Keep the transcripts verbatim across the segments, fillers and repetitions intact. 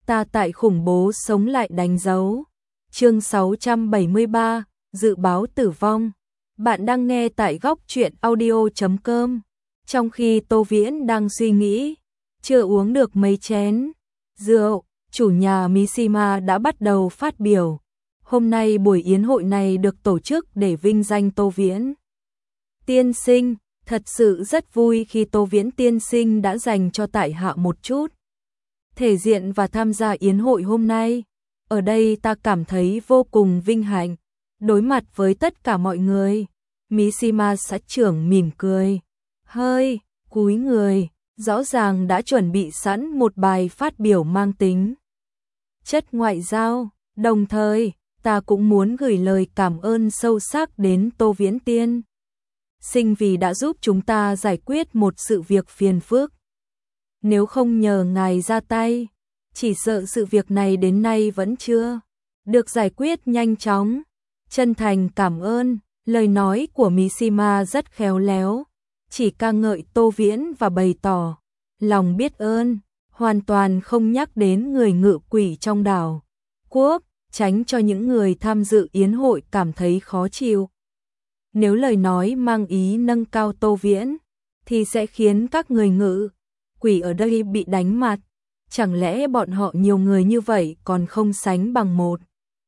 ta tại khủng bố sống lại đánh dấu. Chương sáu trăm bảy mươi ba, dự báo tử vong. Bạn đang nghe tại góc truyện audio chấm com. Trong khi Tô Viễn đang suy nghĩ, chưa uống được mấy chén rượu, chủ nhà Mishima đã bắt đầu phát biểu. Hôm nay buổi yến hội này được tổ chức để vinh danh Tô Viễn tiên sinh, thật sự rất vui khi Tô Viễn tiên sinh đã dành cho tại hạ một chút thể diện và tham gia yến hội hôm nay. Ở đây ta cảm thấy vô cùng vinh hạnh. Đối mặt với tất cả mọi người, Mishima xã trưởng mỉm cười, hơi cúi người, rõ ràng đã chuẩn bị sẵn một bài phát biểu mang tính chất ngoại giao. Đồng thời, ta cũng muốn gửi lời cảm ơn sâu sắc đến Tô Viễn tiên sinh vì đã giúp chúng ta giải quyết một sự việc phiền phức. Nếu không nhờ ngài ra tay, chỉ sợ sự việc này đến nay vẫn chưa được giải quyết nhanh chóng. Chân thành cảm ơn. Lời nói của Mishima rất khéo léo, chỉ ca ngợi Tô Viễn và bày tỏ lòng biết ơn, hoàn toàn không nhắc đến người ngự quỷ trong đảo quốc, tránh cho những người tham dự yến hội cảm thấy khó chịu. Nếu lời nói mang ý nâng cao Tô Viễn, thì sẽ khiến các người ngự quỷ ở đây bị đánh mặt. Chẳng lẽ bọn họ nhiều người như vậy còn không sánh bằng một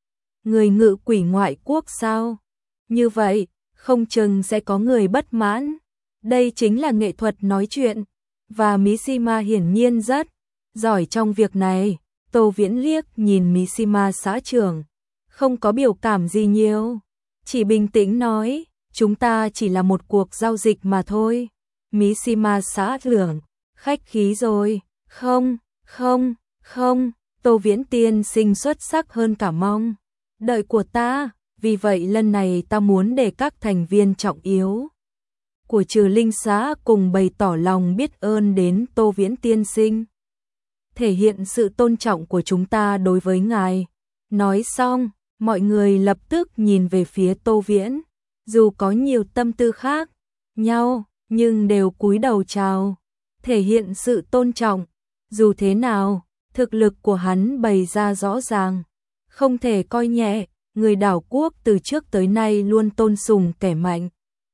người ngự quỷ ngoại quốc sao? Như vậy, không chừng sẽ có người bất mãn. Đây chính là nghệ thuật nói chuyện, và Mishima hiển nhiên rất giỏi trong việc này. Tô Viễn liếc nhìn Mishima xã trưởng, không có biểu cảm gì nhiều, chỉ bình tĩnh nói, chúng ta chỉ là một cuộc giao dịch mà thôi. Mishima xã trưởng, khách khí rồi. Không, không, không, Tô Viễn tiên sinh xuất sắc hơn cả mong đợi của ta. Vì vậy lần này ta muốn để các thành viên trọng yếu của Trừ Linh xã cùng bày tỏ lòng biết ơn đến Tô Viễn tiên sinh, thể hiện sự tôn trọng của chúng ta đối với ngài. Nói xong, mọi người lập tức nhìn về phía Tô Viễn, dù có nhiều tâm tư khác nhau, nhưng đều cúi đầu chào, thể hiện sự tôn trọng. Dù thế nào, thực lực của hắn bày ra rõ ràng, không thể coi nhẹ. Người đảo quốc từ trước tới nay luôn tôn sùng kẻ mạnh.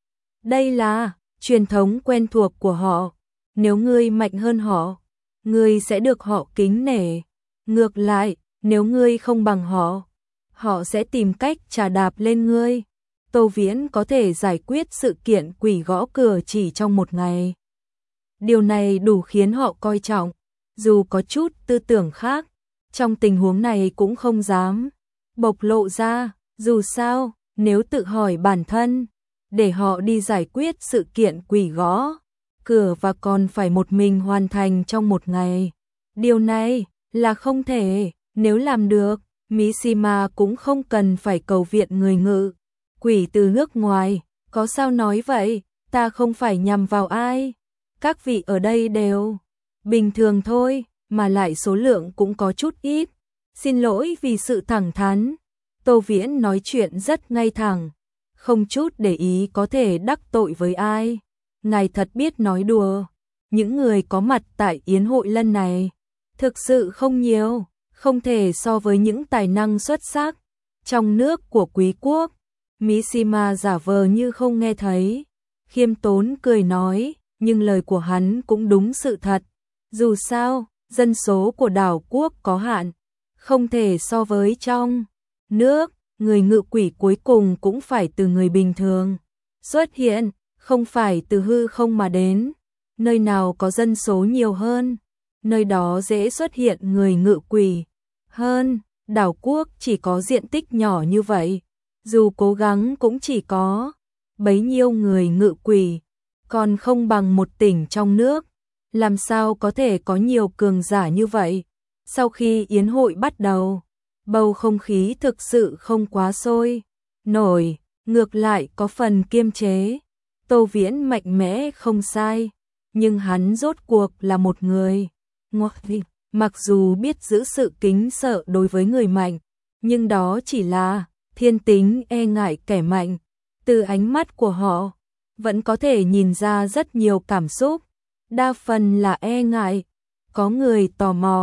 Đây là truyền thống quen thuộc của họ. Nếu ngươi mạnh hơn họ, ngươi sẽ được họ kính nể. Ngược lại, nếu ngươi không bằng họ, họ sẽ tìm cách trà đạp lên ngươi. Tô Viễn có thể giải quyết sự kiện quỷ gõ cửa chỉ trong một ngày. Điều này đủ khiến họ coi trọng, dù có chút tư tưởng khác, trong tình huống này cũng không dám bộc lộ ra. Dù sao, nếu tự hỏi bản thân, để họ đi giải quyết sự kiện quỷ gõ cửa và còn phải một mình hoàn thành trong một ngày, điều này là không thể. Nếu làm được, Mishima cũng không cần phải cầu viện người ngự quỷ từ nước ngoài. Có sao nói vậy, ta không phải nhằm vào ai, các vị ở đây đều bình thường thôi, mà lại số lượng cũng có chút ít. Xin lỗi vì sự thẳng thắn. Tô Viễn nói chuyện rất ngay thẳng, không chút để ý có thể đắc tội với ai. Ngài thật biết nói đùa. Những người có mặt tại yến hội lần này thực sự không nhiều, không thể so với những tài năng xuất sắc trong nước của quý quốc. Mishima giả vờ như không nghe thấy, khiêm tốn cười nói, nhưng lời của hắn cũng đúng sự thật. Dù sao, dân số của đảo quốc có hạn, không thể so với trong nước. Người ngự quỷ cuối cùng cũng phải từ người bình thường xuất hiện, không phải từ hư không mà đến. Nơi nào có dân số nhiều hơn, nơi đó dễ xuất hiện người ngự quỷ hơn. Đảo quốc chỉ có diện tích nhỏ như vậy, dù cố gắng cũng chỉ có bấy nhiêu người ngự quỷ, còn không bằng một tỉnh trong nước. Làm sao có thể có nhiều cường giả như vậy? Sau khi yến hội bắt đầu, bầu không khí thực sự không quá sôi nổi, ngược lại có phần kiềm chế. Tô Viễn mạnh mẽ không sai, nhưng hắn rốt cuộc là một người ngoại vi. Mặc dù biết giữ sự kính sợ đối với người mạnh, nhưng đó chỉ là thiên tính e ngại kẻ mạnh. Từ ánh mắt của họ, vẫn có thể nhìn ra rất nhiều cảm xúc, đa phần là e ngại. Có người tò mò,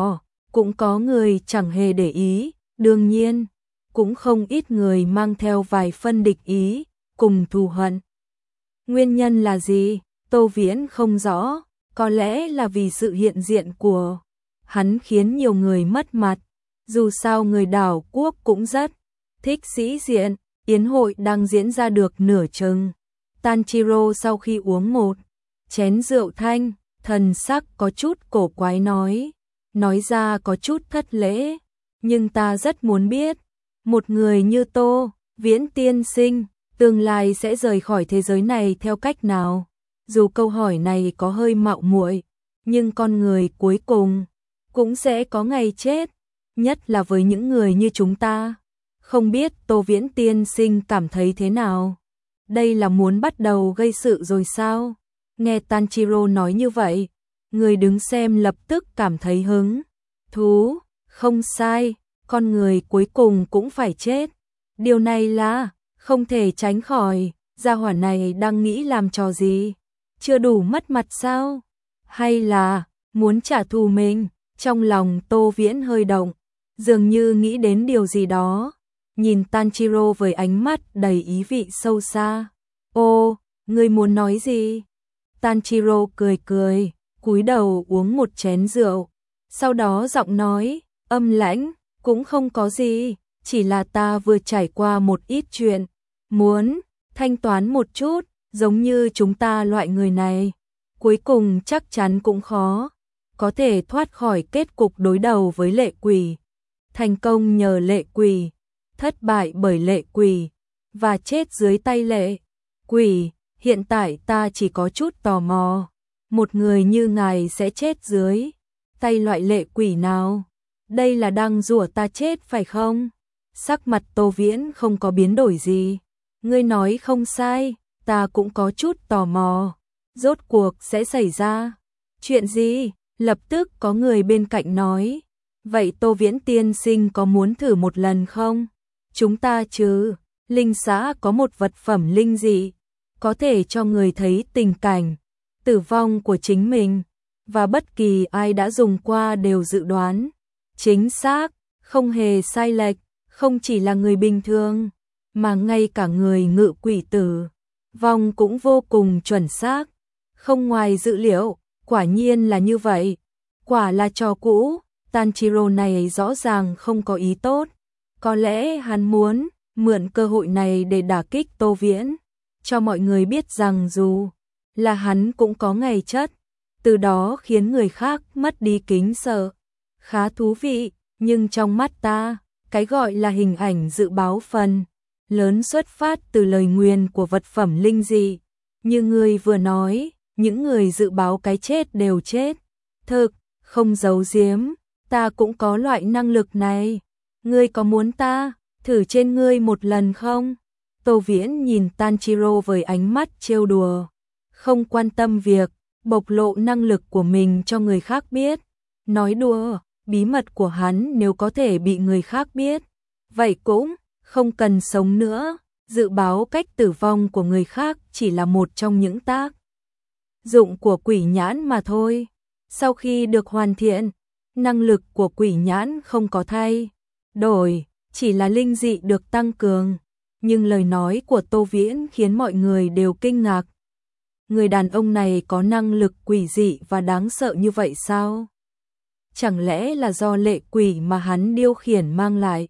cũng có người chẳng hề để ý, đương nhiên, cũng không ít người mang theo vài phân địch ý, cùng thù hận. Nguyên nhân là gì? Tô Viễn không rõ, có lẽ là vì sự hiện diện của hắn khiến nhiều người mất mặt. Dù sao người đảo quốc cũng rất thích sĩ diện, yến hội đang diễn ra được nửa chừng. Tanjiro sau khi uống một chén rượu thanh, thần sắc có chút cổ quái nói, nói ra có chút thất lễ, nhưng ta rất muốn biết, một người như Tô Viễn tiên sinh, tương lai sẽ rời khỏi thế giới này theo cách nào? Dù câu hỏi này có hơi mạo muội, nhưng con người cuối cùng cũng sẽ có ngày chết, nhất là với những người như chúng ta. Không biết Tô Viễn tiên sinh cảm thấy thế nào? Đây là muốn bắt đầu gây sự rồi sao? Nghe Tanjiro nói như vậy, người đứng xem lập tức cảm thấy hứng thú, không sai, con người cuối cùng cũng phải chết. Điều này là không thể tránh khỏi, gia hỏa này đang nghĩ làm trò gì? Chưa đủ mất mặt sao? Hay là muốn trả thù mình? Trong lòng Tô Viễn hơi động, dường như nghĩ đến điều gì đó, nhìn Tanjiro với ánh mắt đầy ý vị sâu xa. Ô, ngươi muốn nói gì? Tanjiro cười cười, cúi đầu uống một chén rượu, sau đó giọng nói, âm lãnh, cũng không có gì, chỉ là ta vừa trải qua một ít chuyện, muốn thanh toán một chút, giống như chúng ta loại người này, cuối cùng chắc chắn cũng khó có thể thoát khỏi kết cục đối đầu với lệ quỷ. Thành công nhờ lệ quỷ, thất bại bởi lệ quỷ, và chết dưới tay lệ quỷ. Hiện tại ta chỉ có chút tò mò, một người như ngài sẽ chết dưới tay loại lệ quỷ nào? Đây là đang rủa ta chết phải không? Sắc mặt Tô Viễn không có biến đổi gì. Ngươi nói không sai, ta cũng có chút tò mò. Rốt cuộc sẽ xảy ra chuyện gì? Lập tức có người bên cạnh nói. Vậy Tô Viễn tiên sinh có muốn thử một lần không? Chúng ta chứ, linh xã có một vật phẩm linh dị, có thể cho người thấy tình cảnh tử vong của chính mình, và bất kỳ ai đã dùng qua đều dự đoán chính xác, không hề sai lệch, không chỉ là người bình thường, mà ngay cả người ngự quỷ tử vong cũng vô cùng chuẩn xác, không ngoài dự liệu. Quả nhiên là như vậy, quả là trò cũ. Tanjiro này rõ ràng không có ý tốt, có lẽ hắn muốn mượn cơ hội này để đả kích Tô Viễn, cho mọi người biết rằng dù là hắn cũng có ngày chất, từ đó khiến người khác mất đi kính sợ. Khá thú vị, nhưng trong mắt ta, cái gọi là hình ảnh dự báo phần lớn xuất phát từ lời nguyền của vật phẩm linh dị. Như người vừa nói, những người dự báo cái chết đều chết. Thực, không giấu giếm, ta cũng có loại năng lực này. Ngươi có muốn ta thử trên ngươi một lần không? Tô Viễn nhìn Tanjiro với ánh mắt trêu đùa, không quan tâm việc bộc lộ năng lực của mình cho người khác biết. Nói đùa, bí mật của hắn nếu có thể bị người khác biết, vậy cũng không cần sống nữa. Dự báo cách tử vong của người khác chỉ là một trong những tác dụng của quỷ nhãn mà thôi. Sau khi được hoàn thiện, năng lực của quỷ nhãn không có thay đổi, chỉ là linh dị được tăng cường. Nhưng lời nói của Tô Viễn khiến mọi người đều kinh ngạc. Người đàn ông này có năng lực quỷ dị và đáng sợ như vậy sao? Chẳng lẽ là do lệ quỷ mà hắn điều khiển mang lại?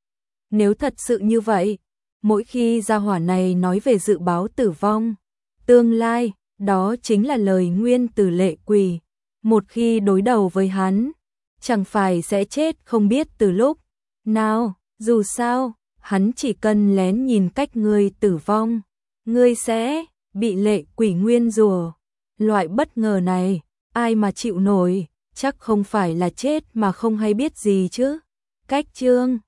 Nếu thật sự như vậy, mỗi khi gia hỏa này nói về dự báo tử vong tương lai, đó chính là lời nguyên từ lệ quỷ. Một khi đối đầu với hắn, chẳng phải sẽ chết không biết từ lúc nào. Dù sao, hắn chỉ cần lén nhìn cách ngươi tử vong, ngươi sẽ bị lệ quỷ nguyên rủa. Loại bất ngờ này, ai mà chịu nổi, chắc không phải là chết mà không hay biết gì chứ. Cách chương